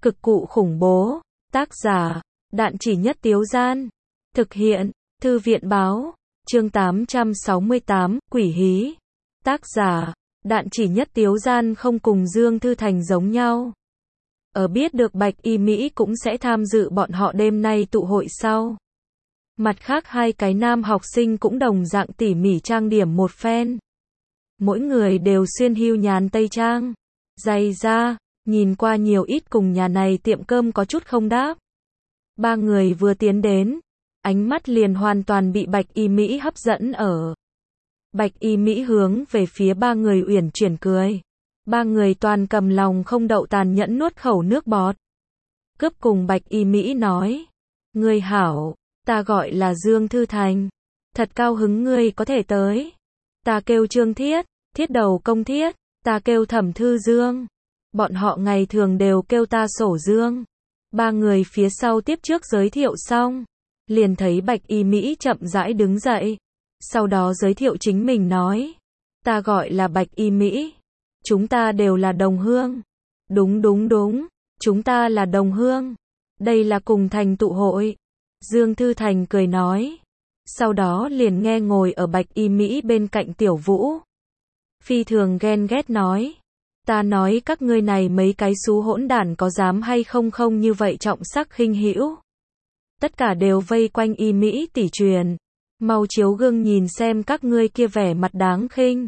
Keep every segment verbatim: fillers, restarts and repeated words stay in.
Cực cụ khủng bố. Tác giả, Đạn Chỉ Nhất Tiếu Gian. Thực hiện, Thư viện Báo. Chương tám trăm sáu mươi tám, Quỷ Hí. Tác giả, Đạn Chỉ Nhất Tiếu Gian không cùng Dương Thư Thành giống nhau. Ở biết được Bạch Y Mỹ cũng sẽ tham dự bọn họ đêm nay tụ hội sau. Mặt khác hai cái nam học sinh cũng đồng dạng tỉ mỉ trang điểm một phen. Mỗi người đều xuyên hưu nhàn tây trang. Giày da, nhìn qua nhiều ít cùng nhà này tiệm cơm có chút không đáp. Ba người vừa tiến đến, ánh mắt liền hoàn toàn bị Bạch Y Mỹ hấp dẫn ở. Bạch Y Mỹ hướng về phía ba người uyển chuyển cười. Ba người toàn cầm lòng không đậu tàn nhẫn nuốt khẩu nước bọt. Cướp cùng Bạch Y Mỹ nói. Ngươi hảo, ta gọi là Dương Thư Thành. Thật cao hứng ngươi có thể tới. Ta kêu Trương Thiết, Thiết đầu công Thiết. Ta kêu Thẩm Thư Dương. Bọn họ ngày thường đều kêu ta Sổ Dương. Ba người phía sau tiếp trước giới thiệu xong. Liền thấy Bạch Y Mỹ chậm rãi đứng dậy. Sau đó giới thiệu chính mình nói. Ta gọi là Bạch Y Mỹ. Chúng ta đều là đồng hương. Đúng đúng đúng, chúng ta là đồng hương. Đây là cùng thành tụ hội. Dương Thư Thành cười nói. Sau đó liền nghe ngồi ở Bạch Y Mỹ bên cạnh Tiểu Vũ. Phi thường ghen ghét nói. Ta nói các ngươi này mấy cái xú hỗn đản có dám hay không không như vậy trọng sắc khinh hữu. Tất cả đều vây quanh Y Mỹ tỷ truyền. Mau chiếu gương nhìn xem các ngươi kia vẻ mặt đáng khinh.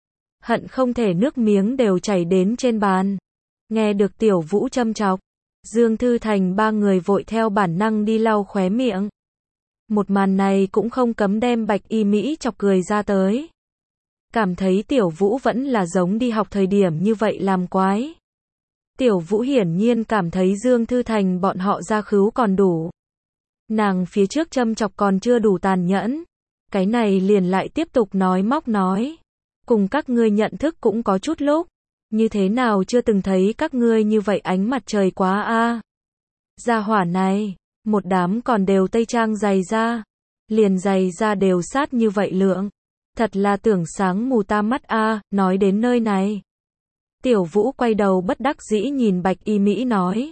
Hận không thể nước miếng đều chảy đến trên bàn. Nghe được Tiểu Vũ châm chọc, Dương Thư Thành ba người vội theo bản năng đi lau khóe miệng. Một màn này cũng không cấm đem Bạch Y Mỹ chọc cười ra tới. Cảm thấy Tiểu Vũ vẫn là giống đi học thời điểm như vậy làm quái. Tiểu Vũ hiển nhiên cảm thấy Dương Thư Thành bọn họ ra khứu còn đủ. Nàng phía trước châm chọc còn chưa đủ tàn nhẫn. Cái này liền lại tiếp tục nói móc nói. Cùng các ngươi nhận thức cũng có chút lúc. Như thế nào chưa từng thấy các ngươi như vậy ánh mặt trời quá a. Gia hỏa này, một đám còn đều tây trang dày da. Liền dày da đều sát như vậy lượng. Thật là tưởng sáng mù ta mắt a. Nói đến nơi này. Tiểu Vũ quay đầu bất đắc dĩ nhìn Bạch Y Mỹ nói.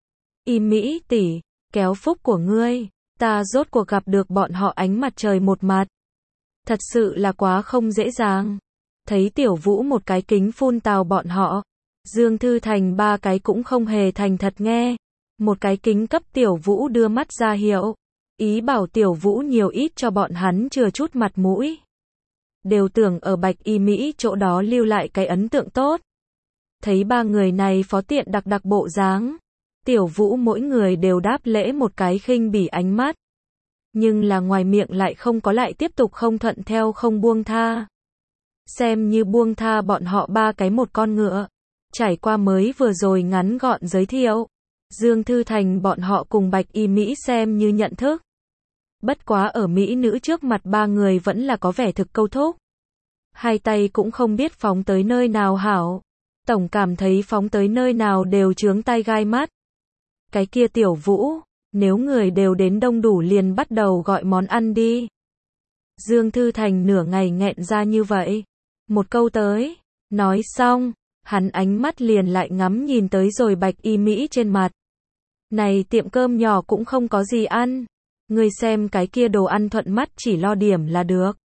Y Mỹ tỷ, kéo phúc của ngươi. Ta rốt cuộc gặp được bọn họ ánh mặt trời một mặt. Thật sự là quá không dễ dàng. Thấy Tiểu Vũ một cái kính phun tào bọn họ. Dương Thư Thành ba cái cũng không hề thành thật nghe. Một cái kính cấp Tiểu Vũ đưa mắt ra hiệu. Ý bảo Tiểu Vũ nhiều ít cho bọn hắn chừa chút mặt mũi. Đều tưởng ở Bạch Y Mỹ chỗ đó lưu lại cái ấn tượng tốt. Thấy ba người này phó tiện đặc đặc bộ dáng. Tiểu Vũ mỗi người đều đáp lễ một cái khinh bỉ ánh mắt. Nhưng là ngoài miệng lại không có lại tiếp tục không thuận theo không buông tha. Xem như buông tha bọn họ ba cái một con ngựa. Trải qua mới vừa rồi ngắn gọn giới thiệu. Dương Thư Thành bọn họ cùng Bạch Y Mỹ xem như nhận thức. Bất quá ở Mỹ nữ trước mặt ba người vẫn là có vẻ thực câu thúc. Hai tay cũng không biết phóng tới nơi nào hảo. Tổng cảm thấy phóng tới nơi nào đều chướng tai gai mắt. Cái kia Tiểu Vũ, nếu người đều đến đông đủ liền bắt đầu gọi món ăn đi. Dương Thư Thành nửa ngày nghẹn ra như vậy. Một câu tới, nói xong, hắn ánh mắt liền lại ngắm nhìn tới rồi Bạch Y Mỹ trên mặt. Này tiệm cơm nhỏ cũng không có gì ăn. Ngươi xem cái kia đồ ăn thuận mắt chỉ lo điểm là được.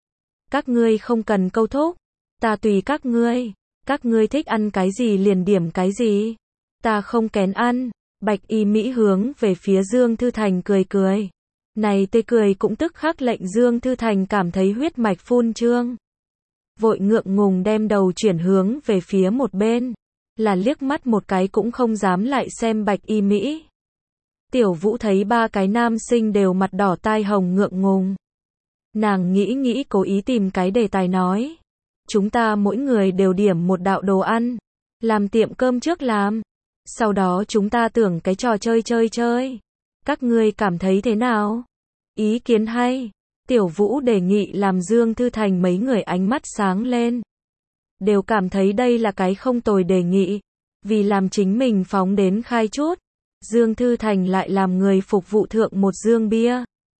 Các ngươi không cần câu thúc. Ta tùy các ngươi. Các ngươi thích ăn cái gì liền điểm cái gì. Ta không kén ăn. Bạch Y Mỹ hướng về phía Dương Thư Thành cười cười. Này tê cười cũng tức khắc lệnh Dương Thư Thành cảm thấy huyết mạch phun trương. Vội ngượng ngùng đem đầu chuyển hướng về phía một bên. Là liếc mắt một cái cũng không dám lại xem Bạch Y Mỹ. Tiểu Vũ thấy ba cái nam sinh đều mặt đỏ tai hồng ngượng ngùng. Nàng nghĩ nghĩ cố ý tìm cái đề tài nói. Chúng ta mỗi người đều điểm một đạo đồ ăn. Làm tiệm cơm trước làm. Sau đó chúng ta tưởng cái trò chơi chơi chơi. Các ngươi cảm thấy thế nào? Ý kiến hay. Tiểu Vũ đề nghị làm Dương Thư Thành mấy người ánh mắt sáng lên. Đều cảm thấy đây là cái không tồi đề nghị. Vì làm chính mình phóng đến khai chút. Dương Thư Thành lại làm người phục vụ thượng một dương bia.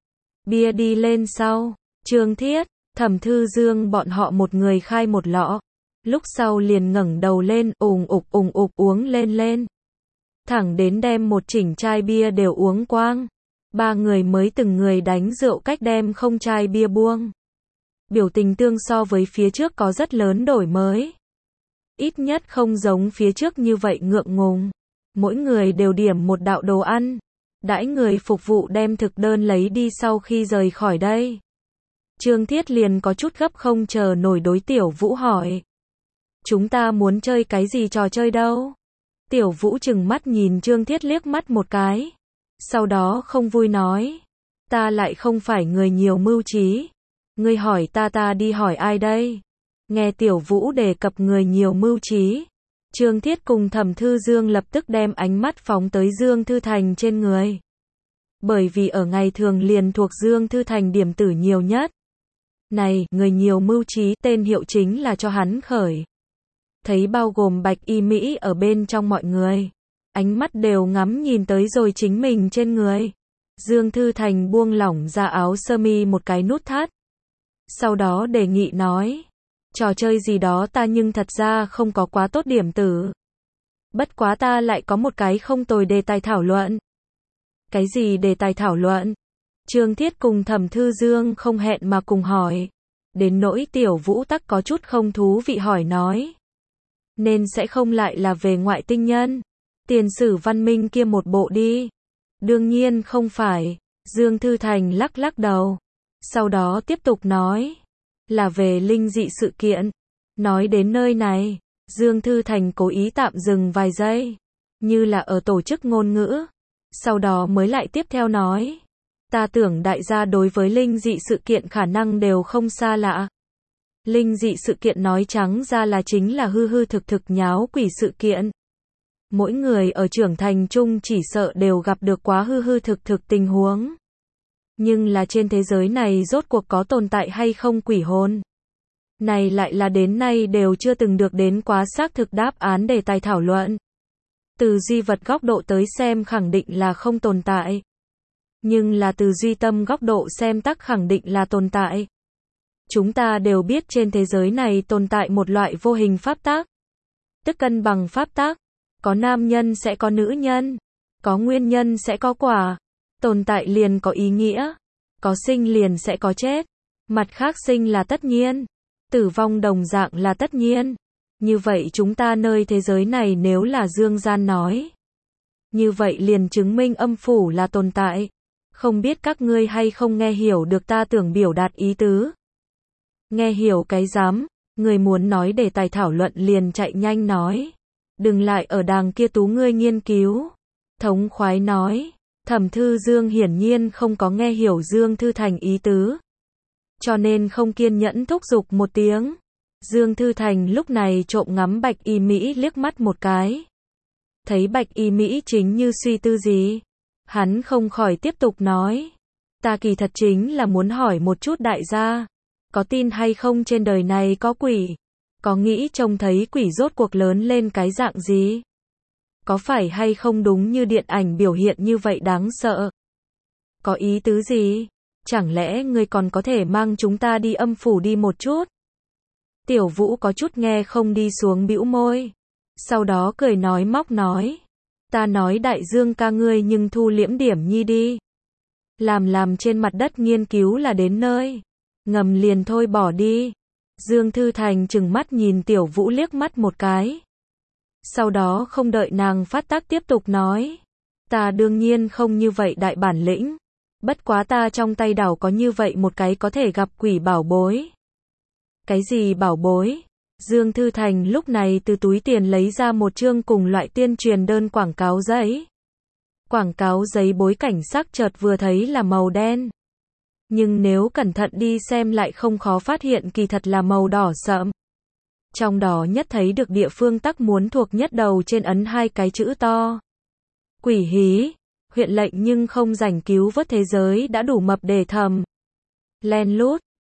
Bia đi lên sau. Trương Thiết, Thẩm Thư Dương bọn họ một người khai một lọ. Lúc sau liền ngẩng đầu lên ùng ục ùng ục uống lên lên. thẳng đến đem một chỉnh chai bia đều uống quang. Ba người mới từng người đánh rượu cách đem không chai bia buông. Biểu tình Tương so với phía trước có rất lớn đổi mới. Ít nhất không giống phía trước như vậy ngượng ngùng. Mỗi người đều điểm một đạo đồ ăn. Đãi người phục vụ đem thực đơn lấy đi sau khi rời khỏi đây. Trương Thiết liền có chút gấp không chờ nổi đối Tiểu Vũ hỏi. Chúng ta muốn chơi cái gì trò chơi đâu? Tiểu Vũ chừng mắt nhìn Trương Thiết liếc mắt một cái. Sau đó không vui nói. Ta lại không phải người nhiều mưu trí. Ngươi hỏi ta ta đi hỏi ai đây? Nghe Tiểu Vũ đề cập người nhiều mưu trí. Trương Thiết cùng Thẩm Thư Dương lập tức đem ánh mắt phóng tới Dương Thư Thành trên người. Bởi vì ở ngày thường liền thuộc Dương Thư Thành điểm tử nhiều nhất. Này, người nhiều mưu trí, tên hiệu chính là cho hắn khởi. Thấy bao gồm Bạch Y Mỹ ở bên trong mọi người. Ánh mắt đều ngắm nhìn tới rồi chính mình trên người. Dương Thư Thành buông lỏng ra áo sơ mi một cái nút thắt. Sau đó đề nghị nói. Trò chơi gì đó ta nhưng thật ra không có quá tốt điểm tử. Bất quá ta lại có một cái không tồi đề tài thảo luận. Cái gì đề tài thảo luận? Trương Thiết cùng Thẩm Thư Dương không hẹn mà cùng hỏi. Đến nỗi Tiểu Vũ tắc có chút không thú vị hỏi nói. Nên sẽ không lại là về ngoại tinh nhân. Tiền sử văn minh kia một bộ đi. Đương nhiên không phải. Dương Thư Thành lắc lắc đầu. Sau đó tiếp tục nói. Là về linh dị sự kiện. Nói đến nơi này. Dương Thư Thành cố ý tạm dừng vài giây. Như là ở tổ chức ngôn ngữ. Sau đó mới lại tiếp theo nói. Ta tưởng đại gia đối với linh dị sự kiện khả năng đều không xa lạ. Linh dị sự kiện nói trắng ra là chính là hư hư thực thực nháo quỷ sự kiện. Mỗi người ở trưởng thành chung chỉ sợ đều gặp được quá hư hư thực thực tình huống. Nhưng là trên thế giới này rốt cuộc có tồn tại hay không quỷ hồn? Này lại là đến nay đều chưa từng được đến quá xác thực đáp án đề tài thảo luận. Từ duy vật góc độ tới xem khẳng định là không tồn tại. Nhưng là từ duy tâm góc độ xem tắc khẳng định là tồn tại. Chúng ta đều biết trên thế giới này tồn tại một loại vô hình pháp tắc. Tức cân bằng pháp tắc. Có nam nhân sẽ có nữ nhân. Có nguyên nhân sẽ có quả. Tồn tại liền có ý nghĩa. Có sinh liền sẽ có chết. Mặt khác sinh là tất nhiên. Tử vong đồng dạng là tất nhiên. Như vậy chúng ta nơi thế giới này nếu là dương gian nói. Như vậy liền chứng minh âm phủ là tồn tại. Không biết các ngươi hay không nghe hiểu được ta tưởng biểu đạt ý tứ. Nghe hiểu cái dám. Người muốn nói đề tài thảo luận liền chạy nhanh nói. Đừng lại ở đàng kia tú ngươi nghiên cứu. Thống khoái nói. Thẩm Thư Dương hiển nhiên không có nghe hiểu Dương Thư Thành ý tứ. Cho nên không kiên nhẫn thúc giục một tiếng. Dương Thư Thành lúc này trộm ngắm Bạch Y Mỹ liếc mắt một cái. Thấy Bạch Y Mỹ chính như suy tư gì. Hắn không khỏi tiếp tục nói. Ta kỳ thật chính là muốn hỏi một chút đại gia. Có tin hay không trên đời này có quỷ? Có nghĩ trông thấy quỷ rốt cuộc lớn lên cái dạng gì? Có phải hay không đúng như điện ảnh biểu hiện như vậy đáng sợ? Có ý tứ gì? Chẳng lẽ ngươi còn có thể mang chúng ta đi âm phủ đi một chút? Tiểu Vũ có chút nghe không đi xuống bĩu môi. Sau đó cười nói móc nói. Ta nói đại Dương ca ngươi nhưng thu liễm điểm nhi đi. Làm làm trên mặt đất nghiên cứu là đến nơi. Ngầm liền thôi bỏ đi. Dương Thư Thành chừng mắt nhìn Tiểu Vũ liếc mắt một cái. Sau đó không đợi nàng phát tác tiếp tục nói. Ta đương nhiên không như vậy đại bản lĩnh. Bất quá ta trong tay đảo có như vậy một cái có thể gặp quỷ bảo bối. Cái gì bảo bối? Dương Thư Thành lúc này từ túi tiền lấy ra một chương cùng loại tuyên truyền đơn quảng cáo giấy. Quảng cáo giấy bối cảnh sắc chợt vừa thấy là màu đen. Nhưng nếu cẩn thận đi xem lại không khó phát hiện kỳ thật là màu đỏ sậm. Trong đó nhất thấy được địa phương tắc muốn thuộc nhất đầu trên ấn hai cái chữ to. Quỷ hí, huyện lệnh nhưng không rảnh cứu vớt thế giới đã đủ mập để thầm. Len lút,